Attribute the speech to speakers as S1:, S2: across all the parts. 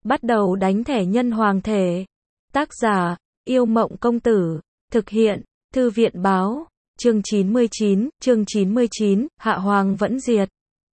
S1: Bắt đầu đánh thẻ nhân hoàng thể. Tác giả, Yêu Mộng Công Tử. Thực hiện, Thư viện Báo. Chương 99, Hạ Hoàng vẫn diệt.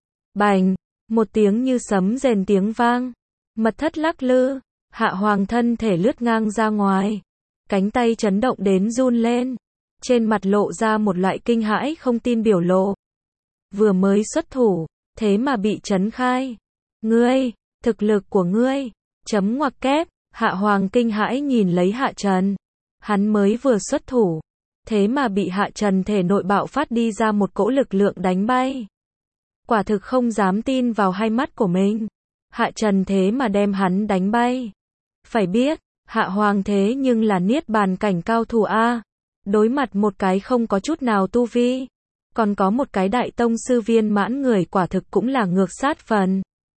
S1: Bành, một tiếng như sấm rền tiếng vang. Mật thất lắc lư, Hạ Hoàng thân thể lướt ngang ra ngoài. Cánh tay chấn động đến run lên. Trên mặt lộ ra một loại kinh hãi không tin biểu lộ. Vừa mới xuất thủ, thế mà bị trấn khai. Ngươi, thực lực của ngươi, chấm ngoặc kép, Hạ Hoàng kinh hãi nhìn lấy Hạ Trần. Hắn mới vừa xuất thủ, thế mà bị Hạ Trần thể nội bạo phát đi ra một cỗ lực lượng đánh bay. Quả thực không dám tin vào hai mắt của mình. Hạ Trần thế mà đem hắn đánh bay. Phải biết, Hạ Hoàng thế nhưng là niết bàn cảnh cao thủ A. Đối mặt một cái không có chút nào tu vi, còn có một cái đại tông sư viên mãn người quả thực cũng là ngược sát phần.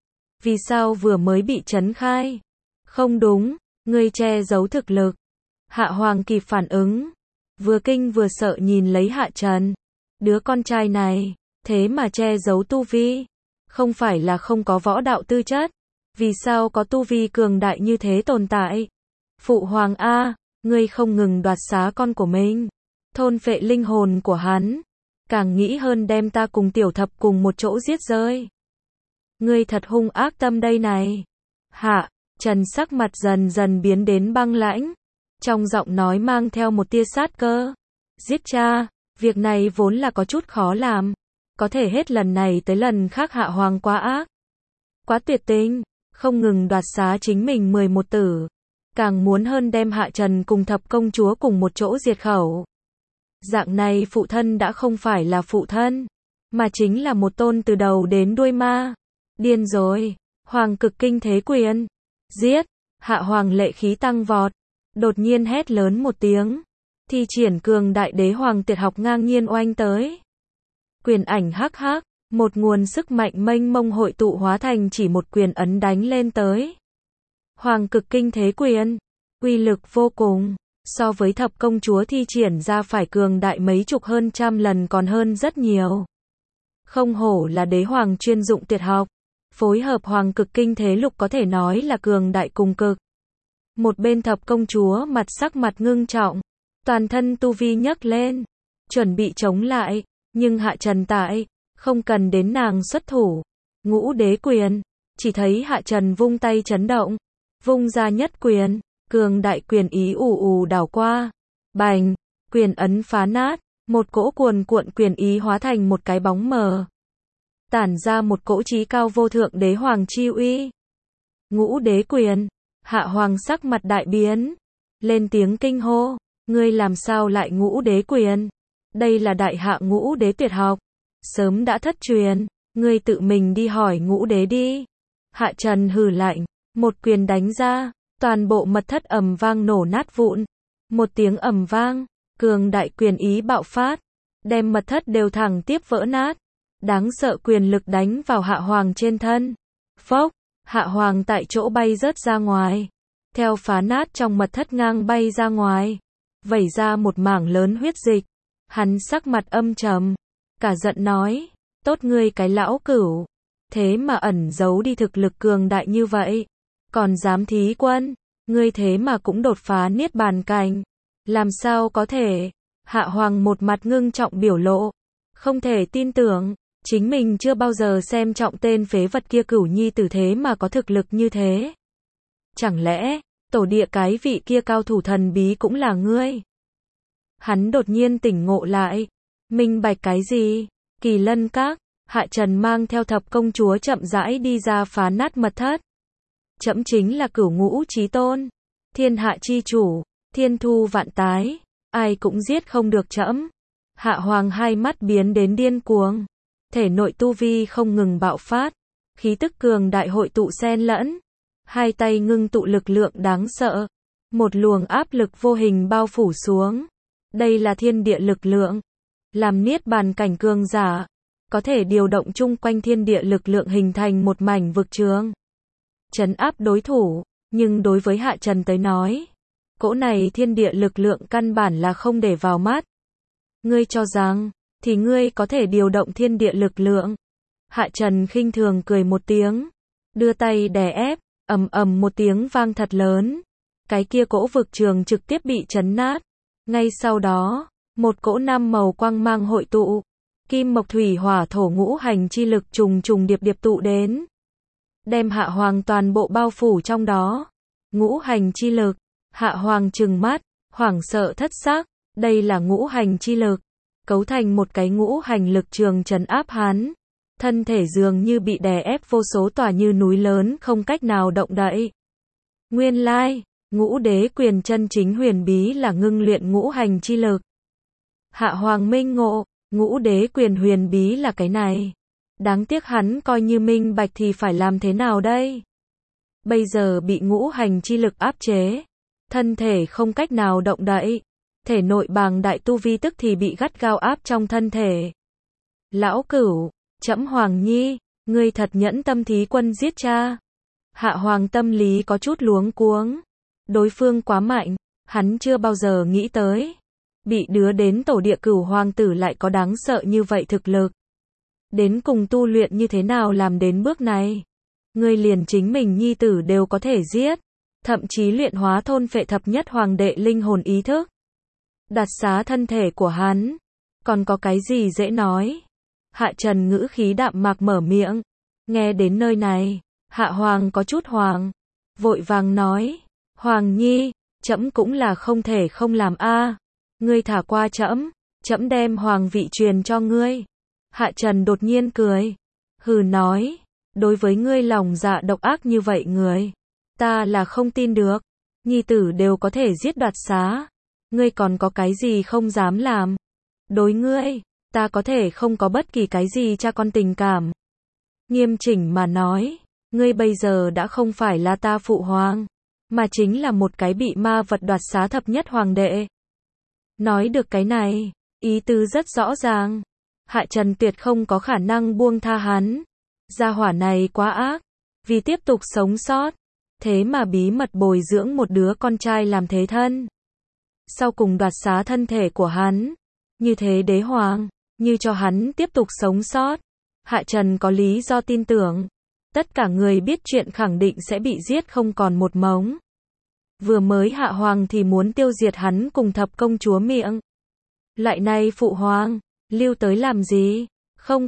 S1: Vì sao vừa mới bị trấn khai? Không đúng, ngươi che giấu thực lực. Hạ Hoàng kịp phản ứng, vừa kinh vừa sợ nhìn lấy Hạ Trần. Đứa con trai này, thế mà che giấu tu vi. Không phải là không có võ đạo tư chất. Vì sao có tu vi cường đại như thế tồn tại? Phụ Hoàng A, ngươi không ngừng đoạt xá con của mình, thôn phệ linh hồn của hắn, càng nghĩ hơn đem ta cùng Tiểu Thập cùng một chỗ giết rơi. Ngươi thật hung ác tâm đây này. Hạ Trần sắc mặt dần dần biến đến băng lãnh, trong giọng nói mang theo một tia sát cơ. Giết cha, việc này vốn là có chút khó làm, có thể hết lần này tới lần khác Hạ Hoàng quá ác, quá tuyệt tình, không ngừng đoạt xá chính mình 11 tử. Càng muốn hơn đem Hạ Trần cùng Thập công chúa cùng một chỗ diệt khẩu. Dạng này phụ thân đã không phải là phụ thân, mà chính là một tôn từ đầu đến đuôi ma. Điên rồi, Hoàng cực kinh thế quyền. Giết, Hạ Hoàng lệ khí tăng vọt. Đột nhiên hét lớn một tiếng. Thi triển cường đại đế hoàng tuyệt học ngang nhiên oanh tới. Quyền ảnh hắc hắc, một nguồn sức mạnh mênh mông hội tụ hóa thành chỉ một quyền ấn đánh lên tới. Hoàng cực kinh thế quyền, uy lực vô cùng, so với Thập công chúa thi triển ra phải cường đại mấy chục hơn trăm lần còn hơn rất nhiều. Không hổ là đế hoàng chuyên dụng tuyệt học, phối hợp Hoàng cực kinh thế lục có thể nói là cường đại cùng cực. Một bên Thập công chúa sắc mặt ngưng trọng, toàn thân tu vi nhấc lên, chuẩn bị chống lại, nhưng Hạ Trần tại, không cần đến nàng xuất thủ. Ngũ đế quyền, chỉ thấy Hạ Trần vung tay chấn động. Vung ra nhất quyền, cường đại quyền ý ù ù đảo qua. Bành, quyền ấn phá nát, một cỗ cuồn cuộn quyền ý hóa thành một cái bóng mờ. Tản ra một cỗ chí cao vô thượng đế hoàng chi uy. Ngũ đế quyền, Hạ Hoàng sắc mặt đại biến, lên tiếng kinh hô, ngươi làm sao lại ngũ đế quyền? Đây là đại hạ ngũ đế tuyệt học, sớm đã thất truyền, ngươi tự mình đi hỏi ngũ đế đi. Hạ Trần hừ lạnh. Một quyền đánh ra, toàn bộ mật thất ầm vang nổ nát vụn. Một tiếng ầm vang, cường đại quyền ý bạo phát, đem mật thất đều thẳng tiếp vỡ nát. Đáng sợ quyền lực đánh vào Hạ Hoàng trên thân. Phốc, Hạ Hoàng tại chỗ bay rớt ra ngoài. Theo phá nát trong mật thất ngang bay ra ngoài, vẩy ra một mảng lớn huyết dịch. Hắn sắc mặt âm trầm, cả giận nói, tốt ngươi cái lão cửu, thế mà ẩn giấu đi thực lực cường đại như vậy. Còn dám thí quân, ngươi thế mà cũng đột phá niết bàn cảnh. Làm sao có thể? Hạ Hoàng một mặt ngưng trọng biểu lộ, không thể tin tưởng, chính mình chưa bao giờ xem trọng tên phế vật kia Cửu Nhi tử thế mà có thực lực như thế. Chẳng lẽ, tổ địa cái vị kia cao thủ thần bí cũng là ngươi? Hắn đột nhiên tỉnh ngộ lại, minh bạch cái gì? Kỳ Lân Các, Hạ Trần mang theo Thập công chúa chậm rãi đi ra phá nát mật thất. Trẫm chính là Cửu Ngũ Chí Tôn, thiên hạ chi chủ, thiên thu vạn tái, ai cũng giết không được trẫm. Hạ Hoàng hai mắt biến đến điên cuồng, thể nội tu vi không ngừng bạo phát, khí tức cường đại hội tụ xen lẫn, hai tay ngưng tụ lực lượng đáng sợ, một luồng áp lực vô hình bao phủ xuống. Đây là thiên địa lực lượng, làm niết bàn cảnh cường giả, có thể điều động chung quanh thiên địa lực lượng hình thành một mảnh vực trường. Trấn áp đối thủ, nhưng đối với Hạ Trần tới nói, cỗ này thiên địa lực lượng căn bản là không để vào mắt. Ngươi cho rằng, thì ngươi có thể điều động thiên địa lực lượng. Hạ Trần khinh thường cười một tiếng, đưa tay đè ép, ầm ầm một tiếng vang thật lớn. Cái kia cỗ vực trường trực tiếp bị chấn nát. Ngay sau đó, một cỗ năm màu quang mang hội tụ. Kim mộc thủy hỏa thổ ngũ hành chi lực trùng trùng điệp điệp tụ đến. Đem Hạ Hoàng toàn bộ bao phủ trong đó. Ngũ hành chi lực. Hạ Hoàng trừng mắt, hoảng sợ thất xác. Đây là ngũ hành chi lực. Cấu thành một cái ngũ hành lực trường trấn áp hắn. Thân thể dường như bị đè ép vô số tòa như núi lớn không cách nào động đậy. Nguyên lai, ngũ đế quyền chân chính huyền bí là ngưng luyện ngũ hành chi lực. Hạ Hoàng minh ngộ, ngũ đế quyền huyền bí là cái này. Đáng tiếc hắn coi như minh bạch thì phải làm thế nào đây? Bây giờ bị ngũ hành chi lực áp chế. Thân thể không cách nào động đậy. Thể nội bàng đại tu vi tức thì bị gắt gao áp trong thân thể. Lão Cửu, trẫm Hoàng Nhi, ngươi thật nhẫn tâm thí quân giết cha. Hạ Hoàng tâm lý có chút luống cuống. Đối phương quá mạnh, hắn chưa bao giờ nghĩ tới. Bị đưa đến tổ địa Cửu hoàng tử lại có đáng sợ như vậy thực lực. Đến cùng tu luyện như thế nào làm đến bước này? Ngươi liền chính mình nhi tử đều có thể giết. Thậm chí luyện hóa thôn phệ thập nhất hoàng đệ linh hồn ý thức. Đặt xá thân thể của hắn. Còn có cái gì dễ nói? Hạ Trần ngữ khí đạm mạc mở miệng. Nghe đến nơi này, Hạ Hoàng có chút hoàng. Vội vàng nói. Hoàng Nhi, trẫm cũng là không thể không làm a. Ngươi thả qua trẫm, trẫm đem hoàng vị truyền cho ngươi. Hạ Trần đột nhiên cười. Hừ nói. Đối với ngươi lòng dạ độc ác như vậy người. Ta là không tin được. Nhi tử đều có thể giết đoạt xá. Ngươi còn có cái gì không dám làm? Đối ngươi, ta có thể không có bất kỳ cái gì cha con tình cảm. Nghiêm chỉnh mà nói, ngươi bây giờ đã không phải là ta phụ hoàng, mà chính là một cái bị ma vật đoạt xá thập nhất hoàng đệ. Nói được cái này, ý tứ rất rõ ràng. Hạ Trần tuyệt không có khả năng buông tha hắn. Gia hỏa này quá ác, vì tiếp tục sống sót, thế mà bí mật bồi dưỡng một đứa con trai làm thế thân. Sau cùng đoạt xá thân thể của hắn. Như thế đế hoàng, như cho hắn tiếp tục sống sót. Hạ Trần có lý do tin tưởng. Tất cả người biết chuyện khẳng định sẽ bị giết không còn một mống. Vừa mới Hạ Hoàng thì muốn tiêu diệt hắn cùng thập công chúa miệng. Lại nay phụ hoàng, lưu tới làm gì? Không,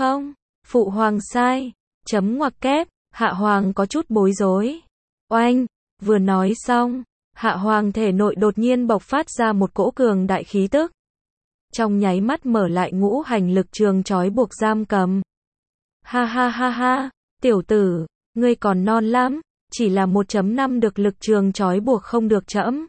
S1: phụ hoàng sai. Chấm ngoặc kép, Hạ Hoàng có chút bối rối. Oanh, vừa nói xong. Hạ Hoàng thể nội đột nhiên bộc phát ra một cỗ cường đại khí tức. Trong nháy mắt mở lại ngũ hành lực trường trói buộc giam cầm. Ha, tiểu tử, ngươi còn non lắm, chỉ là 1.5 được lực trường trói buộc không được trẫm.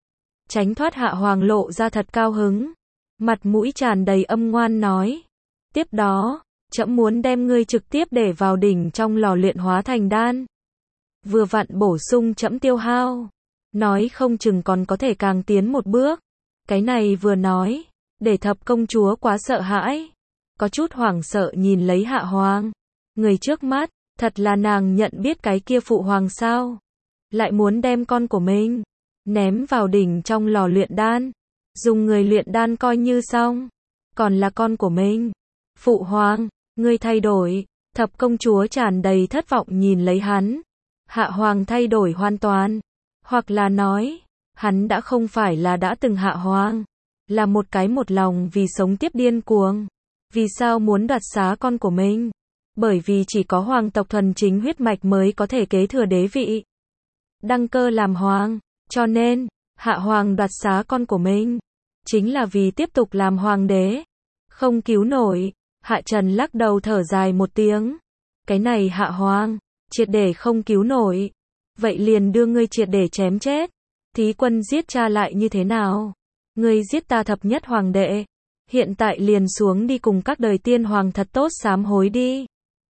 S1: Tránh thoát Hạ Hoàng lộ ra thật cao hứng. Mặt mũi tràn đầy âm ngoan nói. Tiếp đó, trẫm muốn đem ngươi trực tiếp để vào đỉnh trong lò luyện hóa thành đan. Vừa vặn bổ sung trẫm tiêu hao. Nói không chừng còn có thể càng tiến một bước. Cái này vừa nói, để thập công chúa quá sợ hãi. Có chút hoảng sợ nhìn lấy Hạ Hoàng. Người trước mắt, thật là nàng nhận biết cái kia phụ hoàng sao. Lại muốn đem con của mình ném vào đỉnh trong lò luyện đan. Dùng người luyện đan coi như xong. Còn là con của mình. Phụ hoàng, ngươi thay đổi. Thập công chúa tràn đầy thất vọng nhìn lấy hắn. Hạ Hoàng thay đổi hoàn toàn. Hoặc là nói, hắn đã không phải là đã từng Hạ Hoàng. Là một cái một lòng vì sống tiếp điên cuồng. Vì sao muốn đoạt xá con của mình? Bởi vì chỉ có hoàng tộc thuần chính huyết mạch mới có thể kế thừa đế vị. Đăng cơ làm hoàng. Cho nên, Hạ Hoàng đoạt xá con của mình. Chính là vì tiếp tục làm hoàng đế. Không cứu nổi. Hạ Trần lắc đầu thở dài một tiếng. Cái này Hạ Hoàng, triệt để không cứu nổi. Vậy liền đưa ngươi triệt để chém chết. Thí quân giết cha lại như thế nào? Ngươi giết ta thập nhất hoàng đệ. Hiện tại liền xuống đi cùng các đời tiên hoàng thật tốt sám hối đi.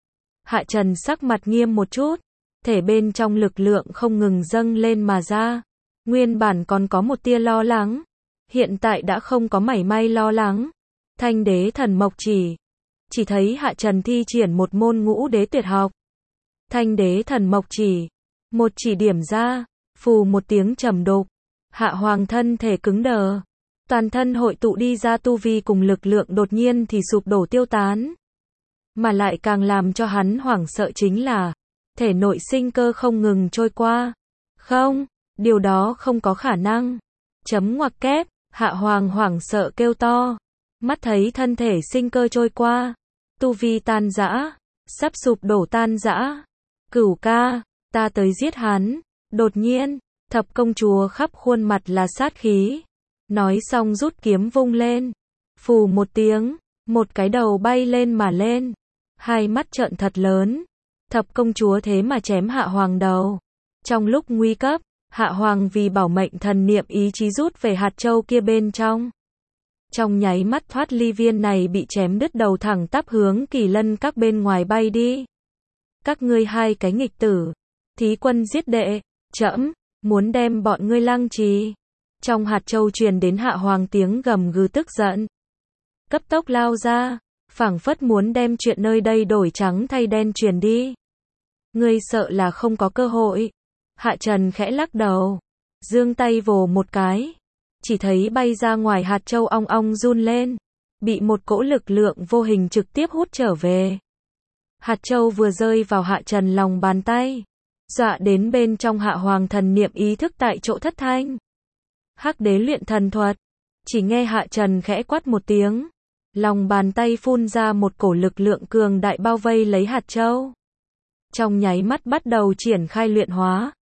S1: Hạ Trần sắc mặt nghiêm một chút. Thể bên trong lực lượng không ngừng dâng lên mà ra. Nguyên bản còn có một tia lo lắng. Hiện tại đã không có mảy may lo lắng. Thanh đế thần mộc chỉ. Chỉ thấy Hạ Trần thi triển một môn ngũ đế tuyệt học. Thanh đế thần mộc chỉ. Một chỉ điểm ra. Phù một tiếng trầm đục. Hạ Hoàng thân thể cứng đờ. Toàn thân hội tụ đi ra tu vi cùng lực lượng đột nhiên thì sụp đổ tiêu tán. Mà lại càng làm cho hắn hoảng sợ chính là thể nội sinh cơ không ngừng trôi qua. Không, điều đó không có khả năng. Chấm ngoặc kép, Hạ Hoàng hoảng sợ kêu to. Mắt thấy thân thể sinh cơ trôi qua. Tu vi tan rã, sắp sụp đổ tan rã. Cửu ca, ta tới giết hắn. Đột nhiên, Thập công chúa khắp khuôn mặt là sát khí. Nói xong rút kiếm vung lên. Phù một tiếng, một cái đầu bay lên mà lên. Hai mắt trợn thật lớn. Thập công chúa thế mà chém Hạ Hoàng đầu. Trong lúc nguy cấp, Hạ Hoàng vì bảo mệnh thần niệm ý chí rút về hạt châu kia bên trong. Trong nháy mắt thoát ly viên này bị chém đứt đầu thẳng tắp hướng Kỳ Lân các bên ngoài bay đi. Các ngươi hai cái nghịch tử, thí quân giết đệ, trẫm muốn đem bọn ngươi lăng trì. Trong hạt châu truyền đến Hạ Hoàng tiếng gầm gừ tức giận. Cấp tốc lao ra, phảng phất muốn đem chuyện nơi đây đổi trắng thay đen truyền đi. Ngươi sợ là không có cơ hội. Hạ Trần khẽ lắc đầu, giương tay vồ một cái, chỉ thấy bay ra ngoài hạt châu ong ong run lên, bị một cỗ lực lượng vô hình trực tiếp hút trở về. Hạt châu vừa rơi vào Hạ Trần lòng bàn tay, dọa đến bên trong Hạ Hoàng thần niệm ý thức tại chỗ thất thanh. Hắc đế luyện thần thuật, chỉ nghe Hạ Trần khẽ quát một tiếng, lòng bàn tay phun ra một cổ lực lượng cường đại bao vây lấy hạt châu. Trong nháy mắt bắt đầu triển khai luyện hóa.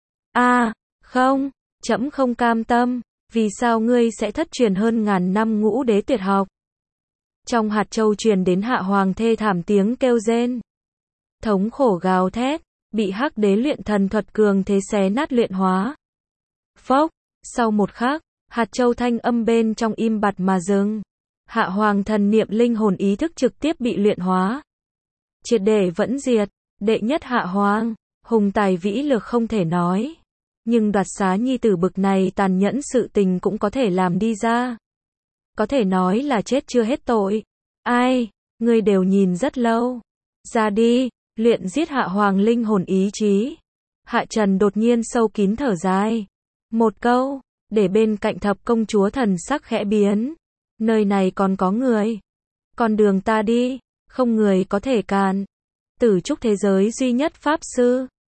S1: Không, trẫm không cam tâm, vì sao ngươi sẽ thất truyền hơn ngàn năm ngũ đế tuyệt học? Trong hạt châu truyền đến Hạ Hoàng thê thảm tiếng kêu rên. Thống khổ gào thét, bị hắc đế luyện thần thuật cường thế xé nát luyện hóa. Phốc, sau một khắc, hạt châu thanh âm bên trong im bặt mà dừng. Hạ Hoàng thần niệm linh hồn ý thức trực tiếp bị luyện hóa. Triệt để vẫn diệt, đệ nhất Hạ Hoàng, hùng tài vĩ lược không thể nói. Nhưng đoạt xá nhi tử bực này tàn nhẫn sự tình cũng có thể làm đi ra. Có thể nói là chết chưa hết tội. Ai, ngươi đều nhìn rất lâu. Ra đi, luyện giết Hạ Hoàng linh hồn ý chí. Hạ Trần đột nhiên sâu kín thở dài. Một câu, để bên cạnh Thập công chúa thần sắc khẽ biến. Nơi này còn có người. Con đường ta đi, không người có thể cản. Tử trúc thế giới duy nhất pháp sư.